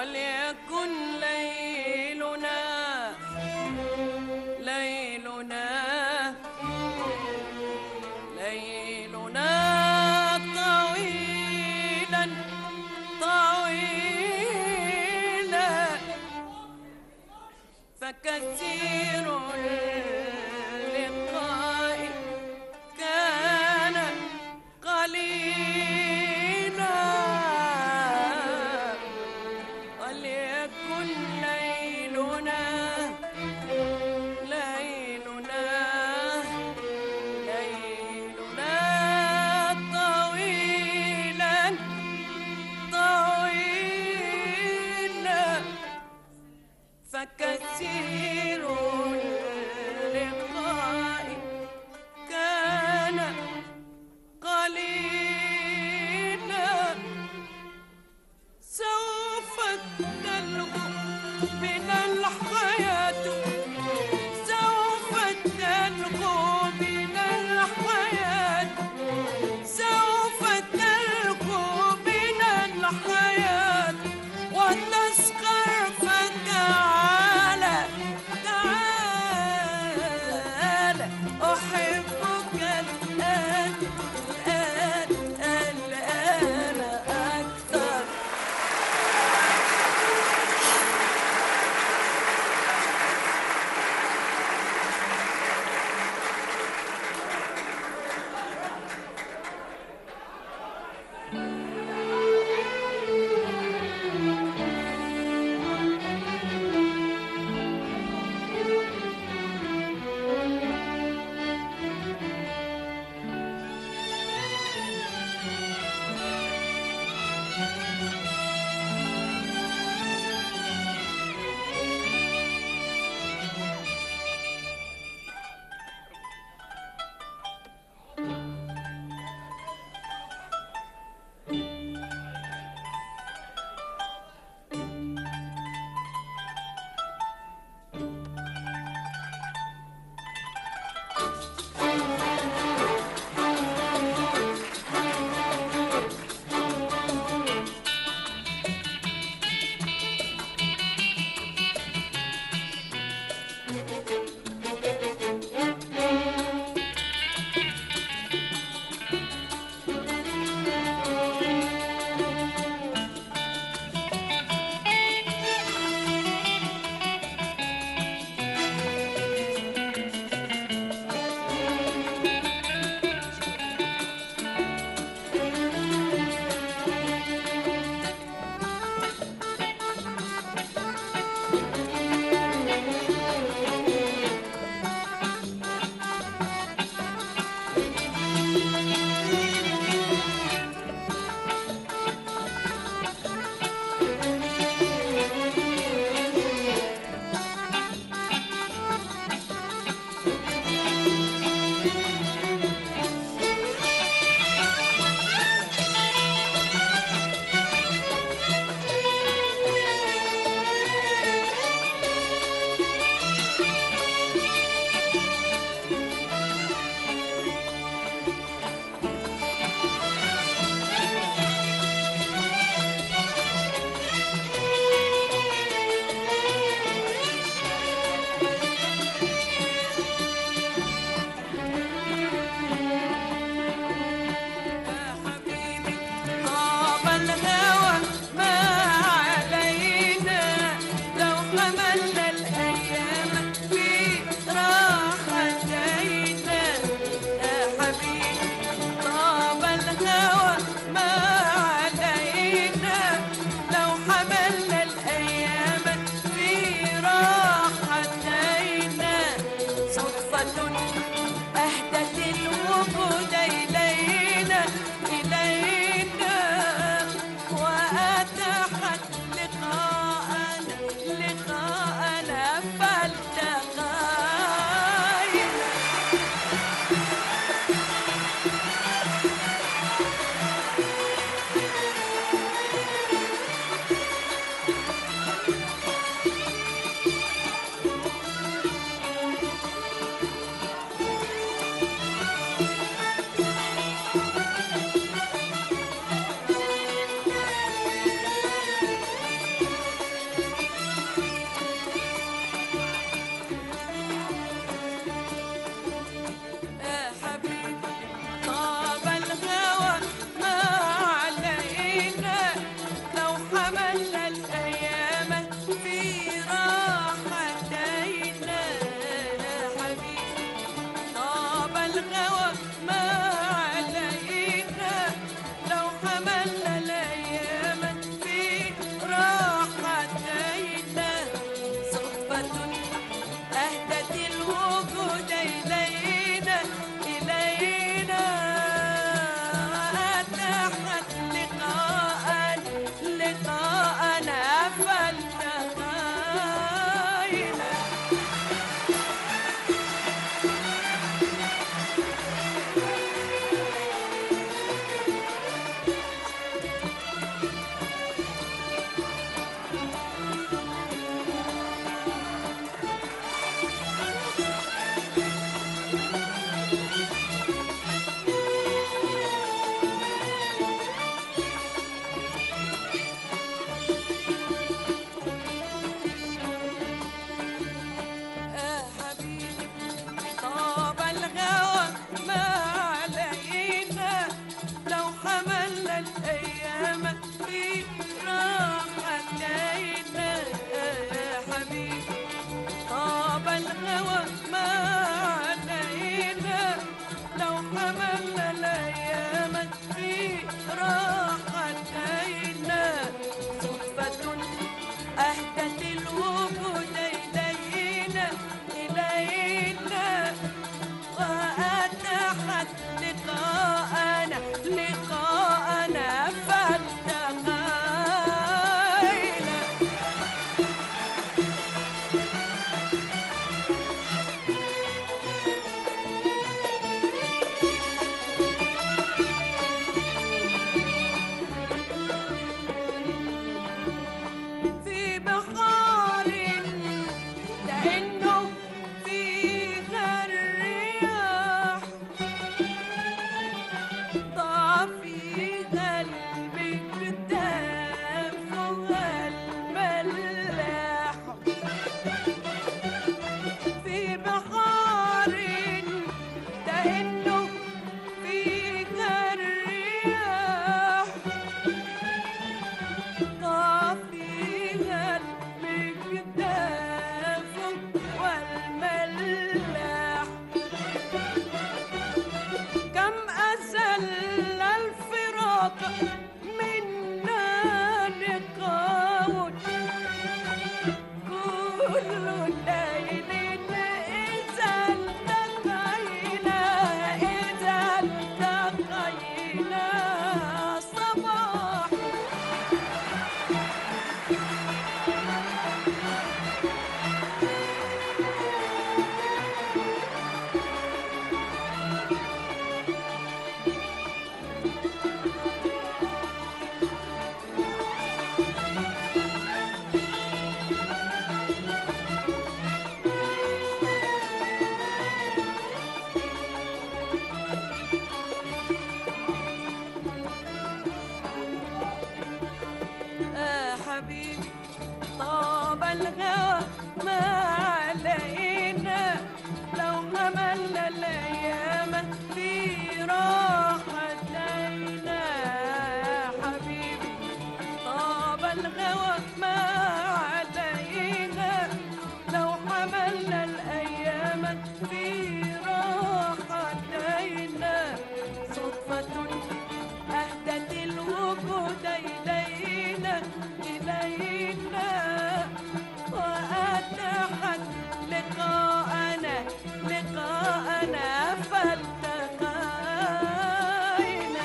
وليكن ليلنا ليلنا ليلنا طويلا طويلا فكثير اللقاء كان قليلا وليكن منا لقاء كل ليل إذا التقينا صباح. حبيبي طاب الهوى ما علينا لو حملنا الأيام في راحتينا. حبيبي طاب الهوى ما علينا لو حملنا الأيام في راحتينا. صدفة أهدت الوجود إلينا وأتاحت لقاءنا فالتقينا.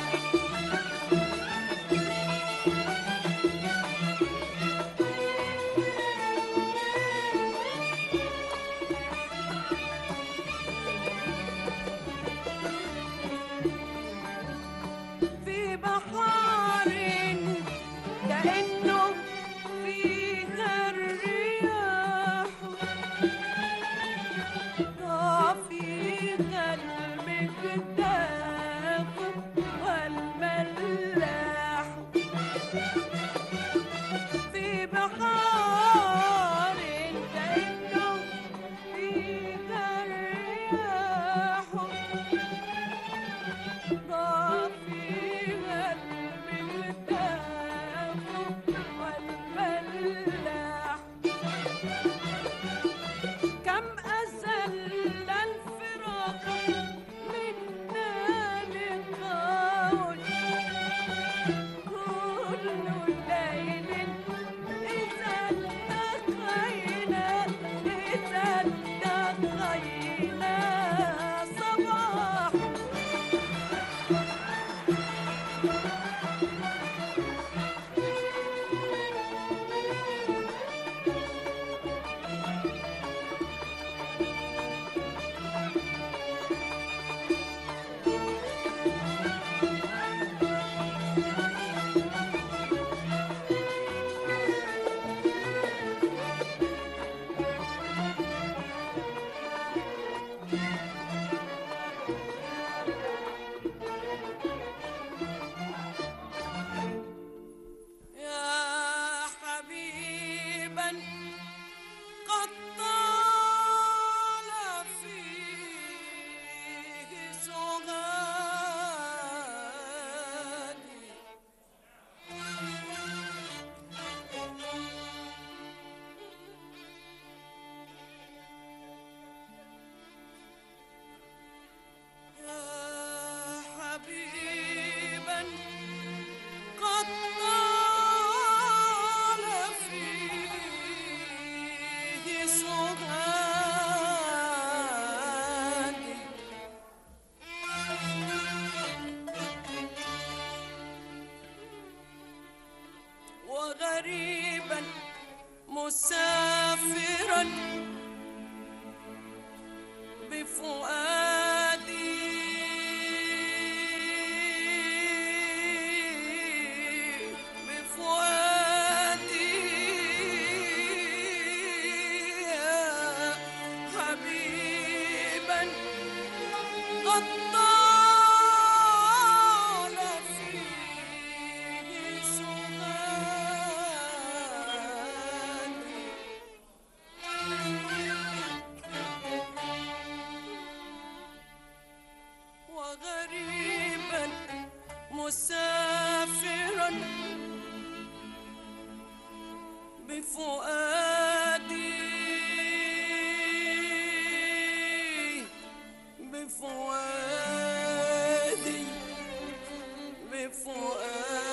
في بحار كأنه فيها الرياح ضاع فيها المجداف والملاح. في بحار كأنه فيها الرياح ضاع فيها المجداف والملاح. كم أزل الفراق منا لقاء كل ليل إذا التقينا صباح. قد طال فيه سهادي يا حبيبا قد طال فيه سهادي وغريبا مسافرا بفؤادي يا حبيبا قد طال فيه سهادي وغريبا مسافرا بفؤادي بفؤادي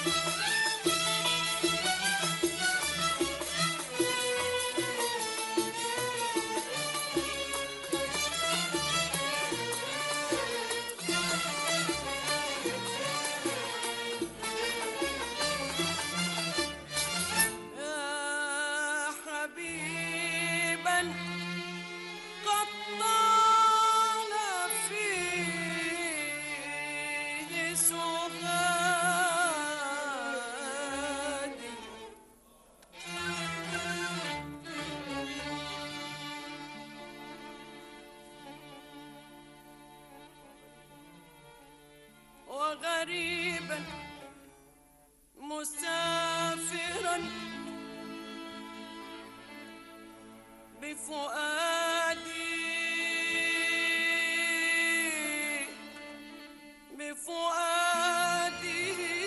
يا حبيبا قد طال فيه سهادي وغريبا مسافرا بفؤادي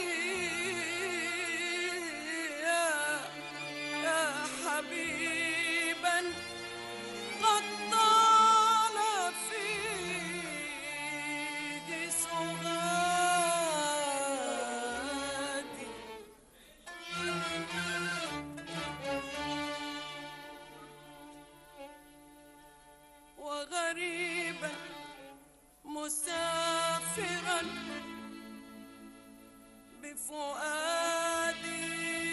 يا حبيبا قد طال فيه سهادي وغريبا مسافرا بفؤادي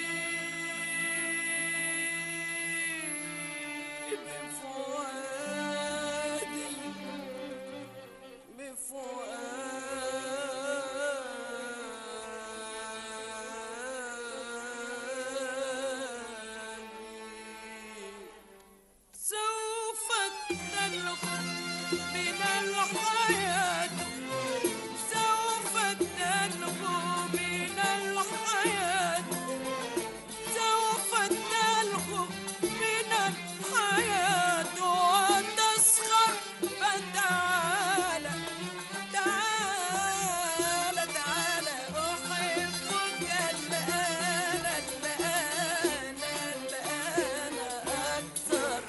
سوف تلقى من الحياة سوف تلقى من الحياة سوف تلقى من الحياة وتسخر فتعالى تعالى تعالى أحبك الآن الآن الآن أكثر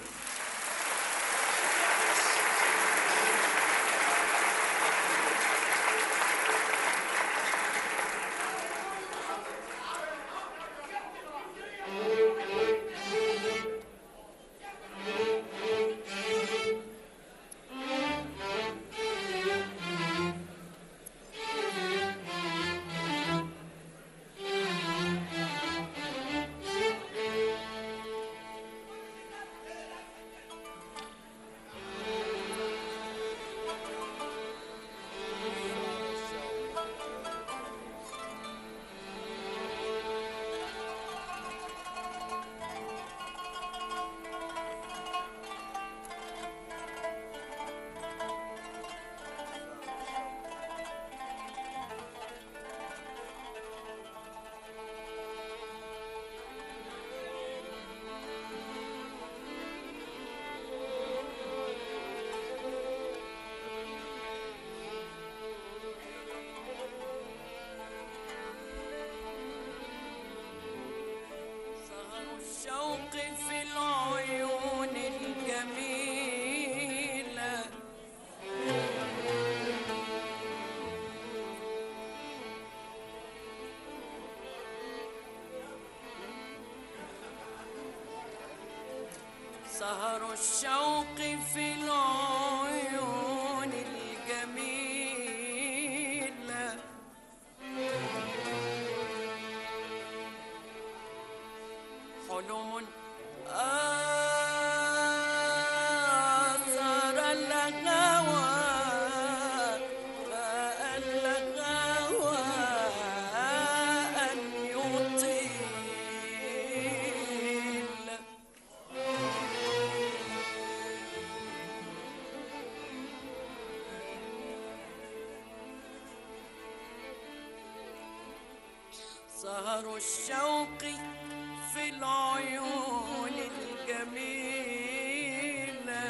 الشوق في العيون الجميلة سهر الشوق في العيون الجميلة حلم آثر الهوى الهوى أن يطيل سهر الشوق في العيون الجميلة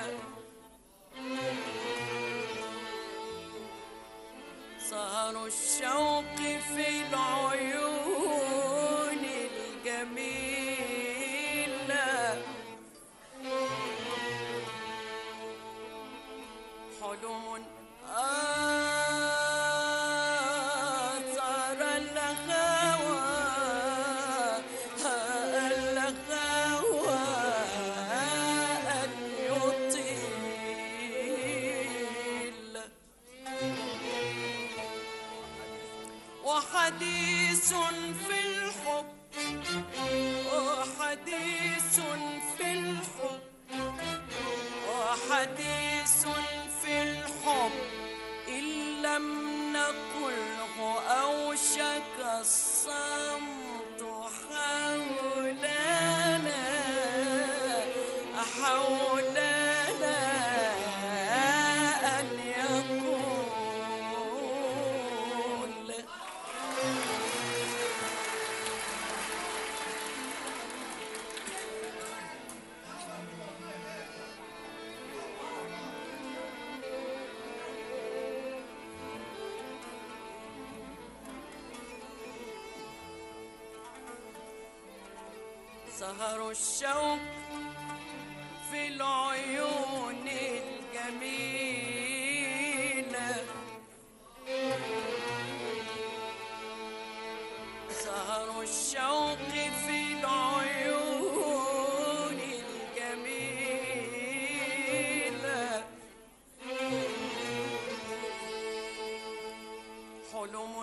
سهر الشوق في العيون الجميلة حلم آثر الهوى وحديث في الحب وحديث في الحب وحديث في الحب إن لم نقله أوشك الصمت حولنا حولنا أن يقول سهر الشوق في العيون الجميلة سهر الشوق في العيون الجميلة حلم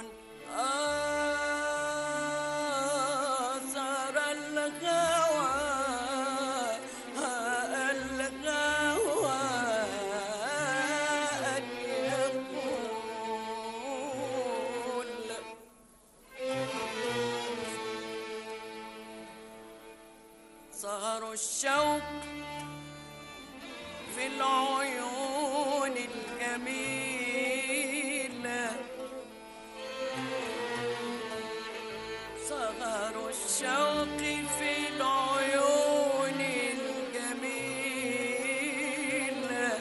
آثر الغوى الغوى أن يقول سهر الشوق في العيون الجميلة سهر الشوق في العيون الجميلة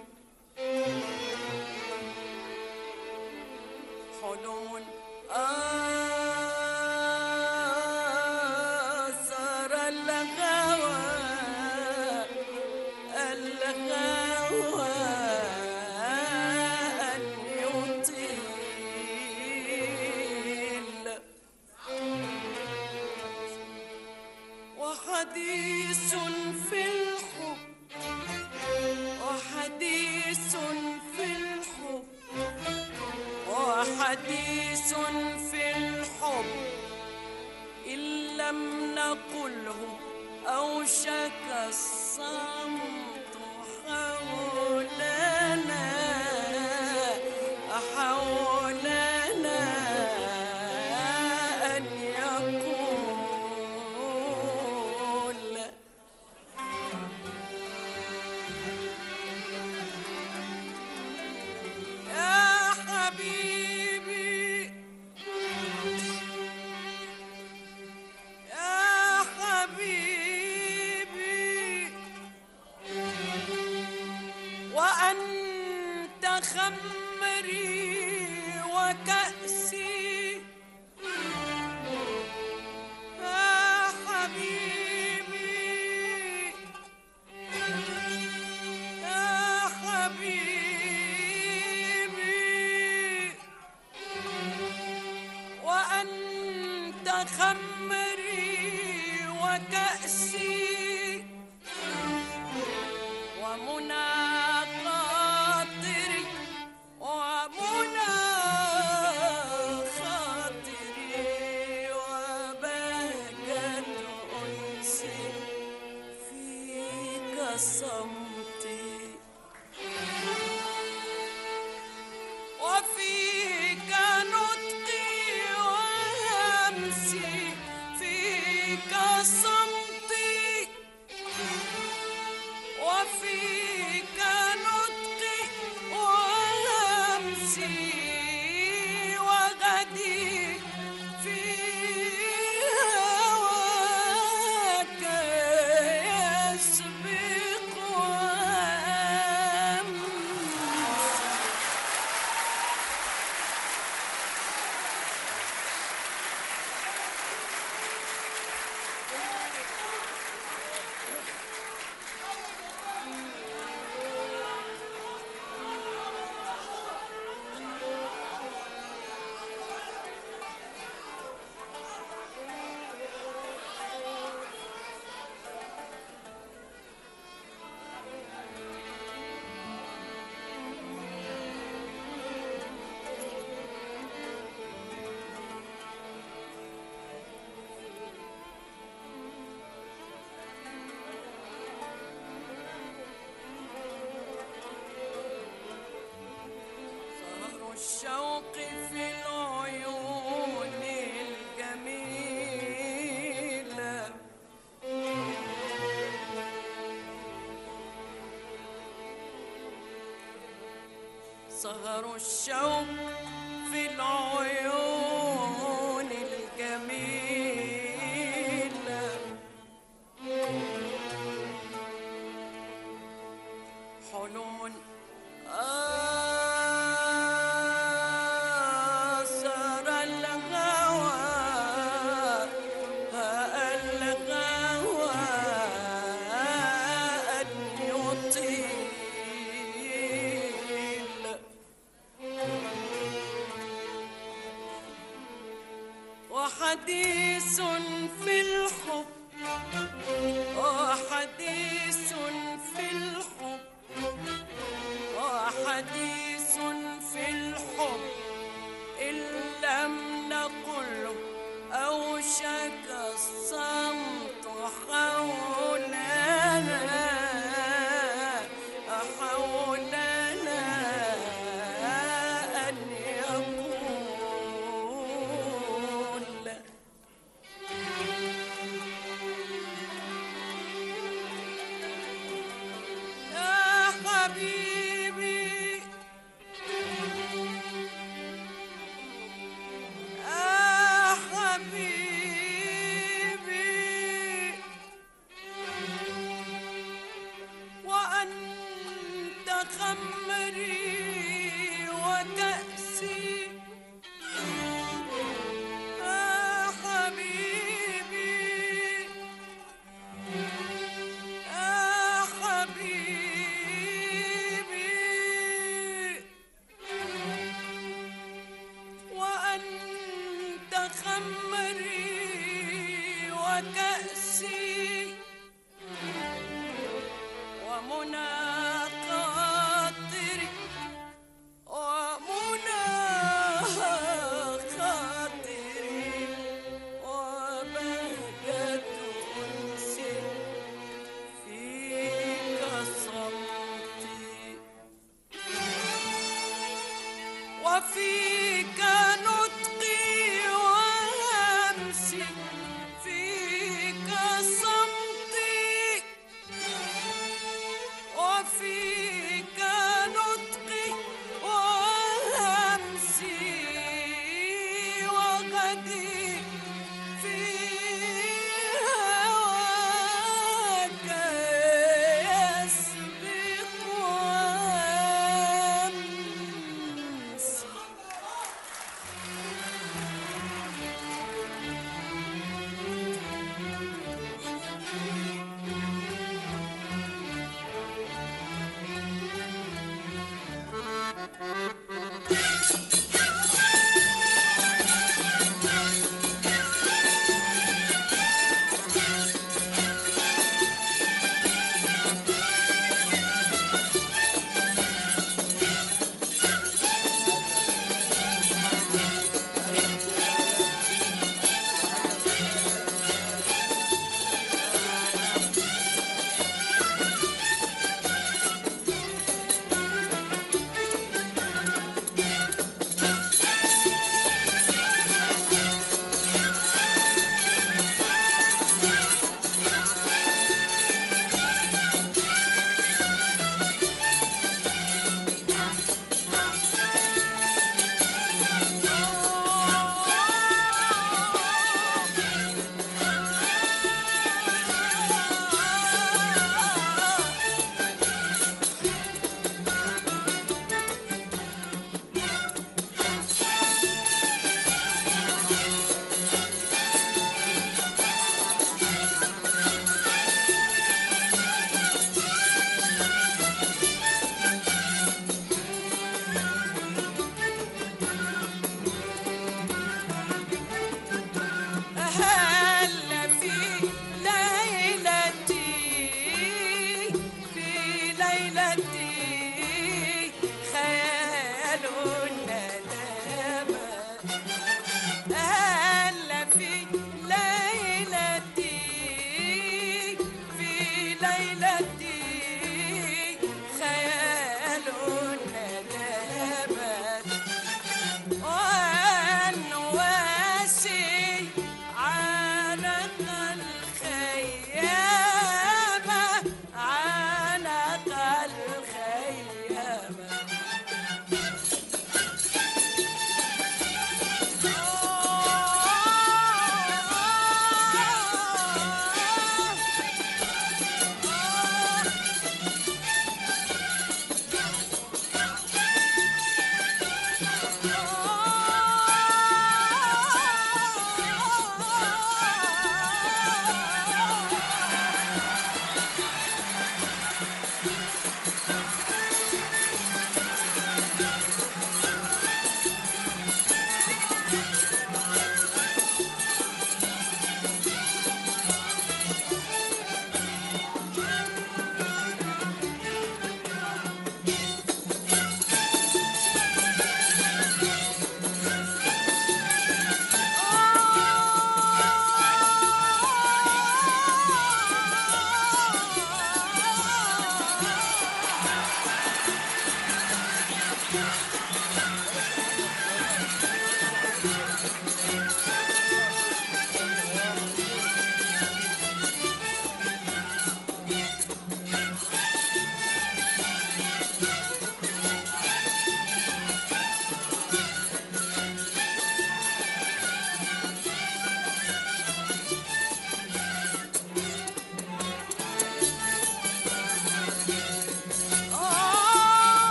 حلم آثر الغوى الغوى أن يطيل وحديث في الحب وحديث في الحب وحديث في الحب إن لم نقله أوشك الصمت حولنا حولنا أن يقول يا حبيبي يا حبيبي وأنت خمري وكأسي يا حبيبي يا حبيبي وأنت خمري وكأسي ومنى خاطري ومنى خاطري وبهجة أنسي فيك صمتي وفيك نطقي وهمسي فيك صمتي الشوق في العيون الجميلة. سهر الشوق في العيون الجميلة. حنون آثر الغوى، الغوى أن يطيل. وحديث في الحب، وحديث في الحب، وحديث في الحب إن لم نقله أوشك الصمت حولنا، حولنا أن يقول. يا حبيبي يا حبيبي، وأنت خمري وكأسي. يا حبيبي يا حبيبي، وأنت خمري وكأسي، ومنى خاطري، ومنى خاطري، وبهجة أنسي فيك صمتي. وفيك نطقي وهمسي، فيك صمتي،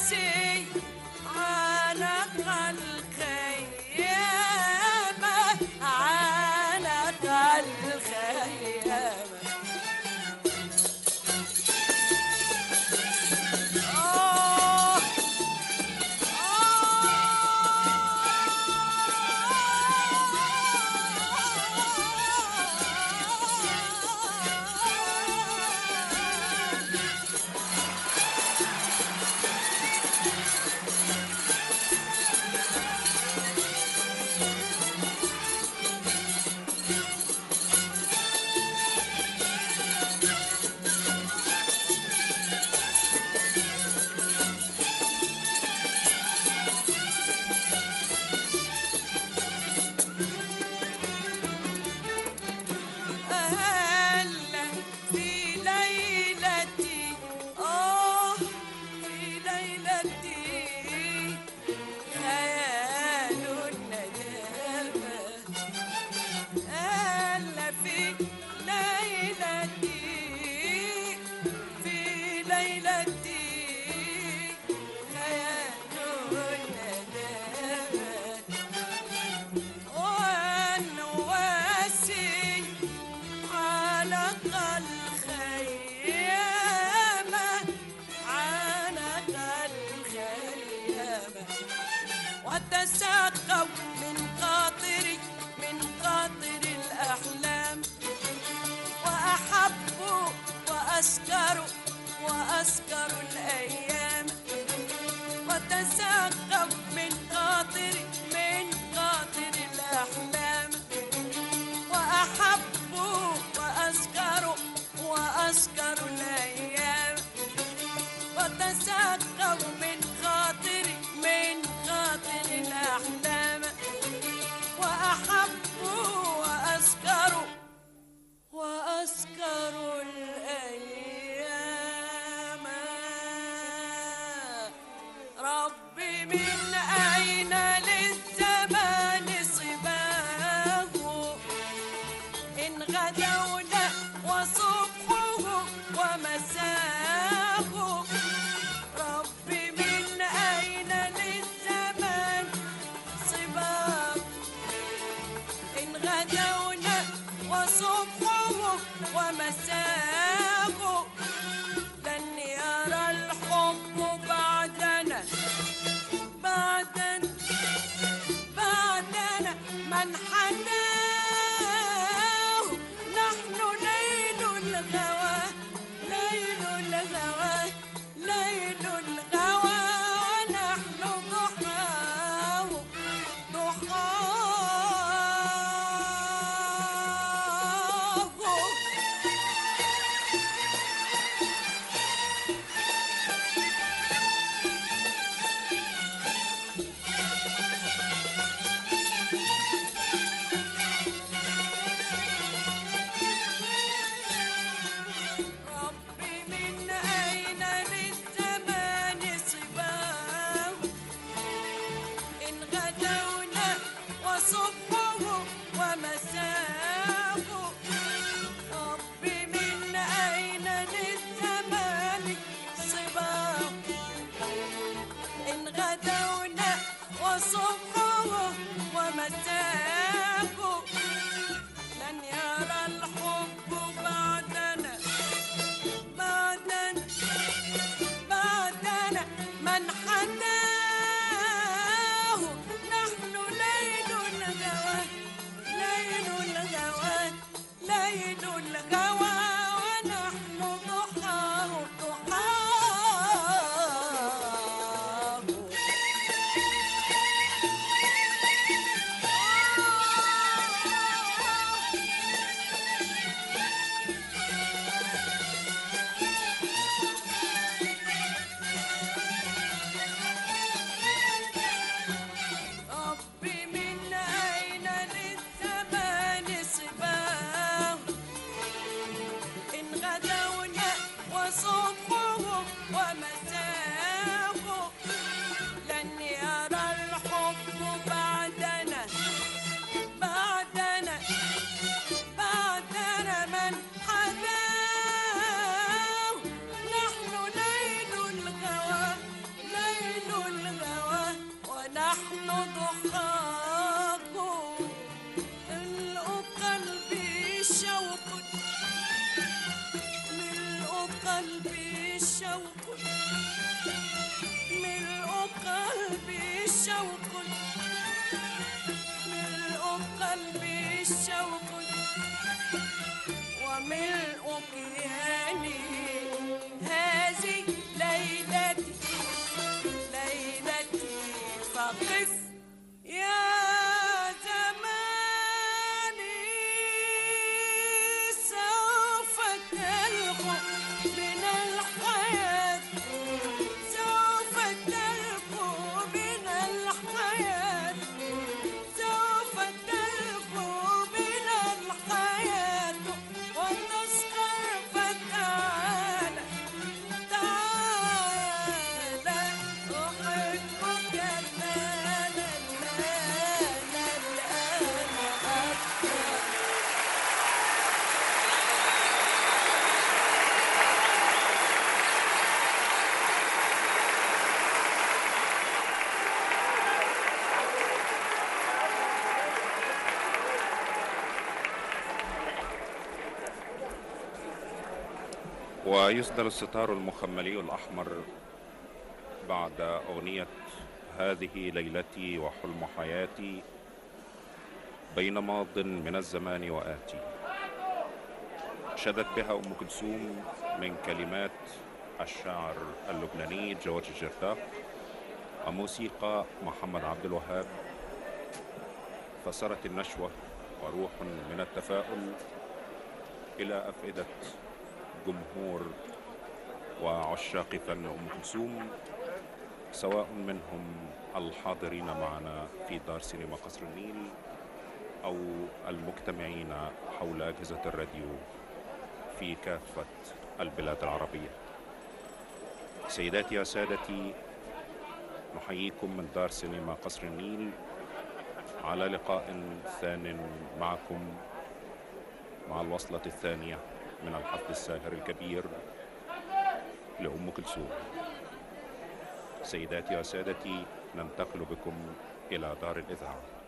واسي عانق الخيامة، عانق الخيامة. آه هلا في ليلتي، في ليلتي خيال الندامة. هلا في ليلتي، في ليلتي خيال الندامة. واسي عانق الخيامة، عانق الخيامة. وتساقوا من قاطري، من قاطر الأحلام، وأحبوا وأسكروا، وأسكروا الأيام. وتساقوا من قاطري، من قاطر الأحلام، وأحبوا وأسكروا، وأسكروا الأيام. وتساقوا من خاطري، من خاطر الأحلام، وأحبوا وأسكروا، وأسكروا الأيام. ربي من أين للزمان صباه، إن غدونا وصبحه ومساه. ربي من أين للزمان صباه، إن غدونا وصبحه ومساه. لن يرى الحب بعدنا، بعدنا، بعدنا من حناه. نحن ليل الغوى، ليل الغوى، ليل الغوى، ونحن ضحاه، ضحاه. ربي من أين للزمان صباه، إن غدونا وصبحه ومساه. ربي من أين للزمان صباه، إن غدونا وصبحه ومساه. لن يرى الحب بعدنا، بعدنا، بعدنا من حناه. نحن ليل الغوى، ليل الغوى، ليل الغوى، ونحن ضحاه، ضحاه. قف يا زماني سوف تلقى من الحياة سوف تلقى من الحياة سوف تلقى من الحياة وتسخر فتعالى تعالى أحبك الآن الآن الآن أكثر. ويصدر الستار المخملي الأحمر بعد أغنية هذه ليلتي وحلم حياتي بين ماض من الزمان وآتي، شدت بها أم كلثوم من كلمات الشاعر اللبناني جورج الجرداق وموسيقى محمد عبد الوهاب، فسرت النشوة وروح من التفاؤل إلى أفئدة جمهور وعشاق فن أم كلثوم، سواء منهم الحاضرين معنا في دار سينما قصر النيل أو المجتمعين حول أجهزة الراديو في كافة البلاد العربية. سيداتي وسادتي، نحييكم من دار سينما قصر النيل على لقاء ثان معكم مع الوصلة الثانية من الحفل الساهر الكبير لأم كلثوم. سيداتي وسادتي، ننتقل بكم إلى دار الإذاعة.